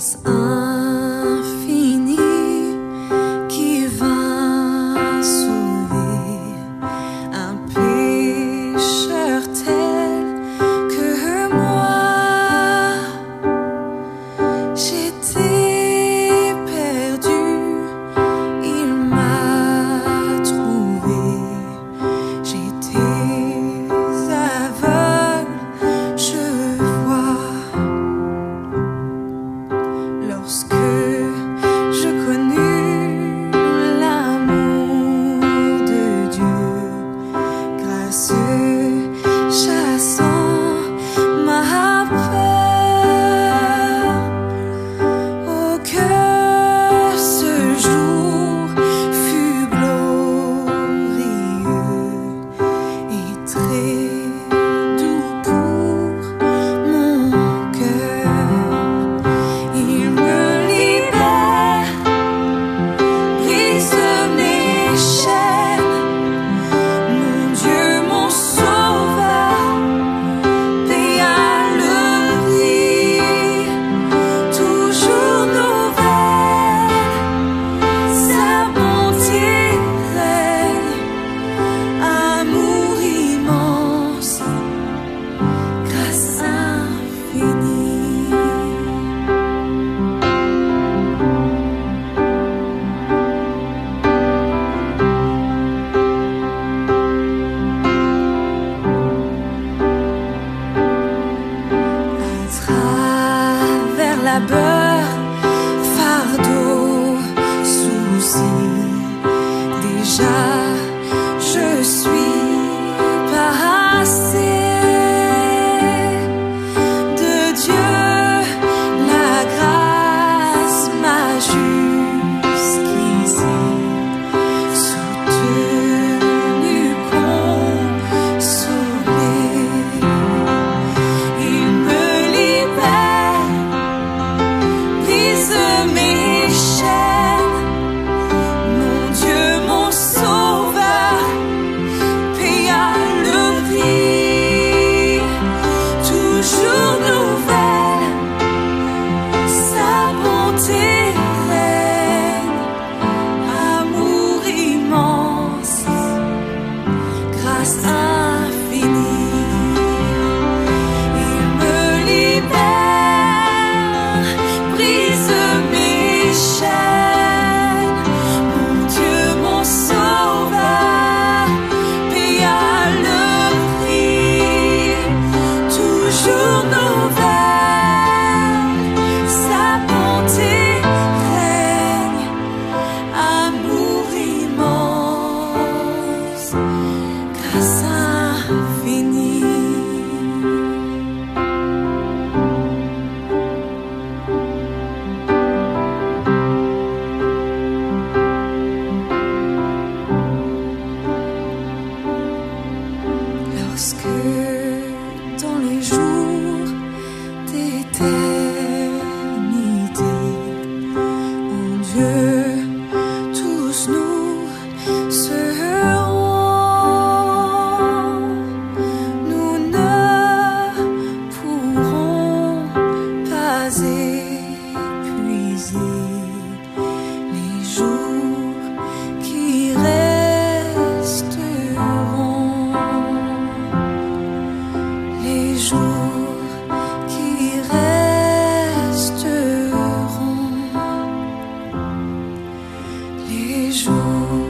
grâce infinie qui vint sauver un pécheur tel que moi. J'étais perdu, il m'a trouvé. J'étais aveugle, je vois. Lorsque je connus l'amour de Dieu, grâce chassant ma peur, oh que ce jour fut glorieux et très doux pour mon cœur. Il me libère, brise mes chaînes, mon Dieu, mon sauveur, paya le prix, toujours nouvelle, sa bonté règne, amour immense, grâce infinie. À travers labeur, fardeau, soucis, déjà je suis passé. De Dieu la grâce m'a jusqu'ici soutenu, consolé. Il me libère, brise mes chaînes, mon Dieu, mon sauveur, paya le prix, toujours nouvelle, sa bonté règne, amour immense, grâce infinie. Il me libère, brise mes chaînes, mon Dieu, mon sauveur, paya le prix, toujours nouvelle, sa bonté règne, amour immense, grâce infinie. Lorsque dans les jours d'éternité, en Dieu, tous nous serons, nous ne pourrons pas épuiser les jours qui resteront, les jours qui resteront, les jours